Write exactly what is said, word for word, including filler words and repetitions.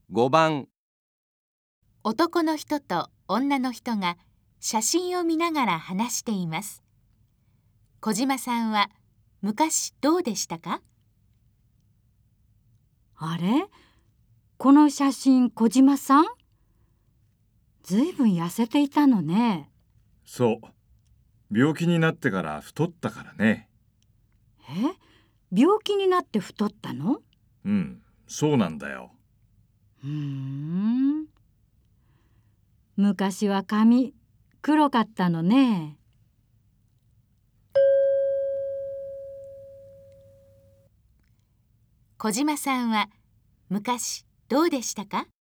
ごばん、 男の人と女の人が写真を見ながら話しています。小島さんは昔どうでしたか？ あれ、この写真小島さん？ずいぶん痩せていたのね。 そう、病気になってから太ったからね。 え、病気になって太ったの？ うん、そうなんだよ。 うーん。昔は髪黒かったのね。 小島さんは昔どうでしたか？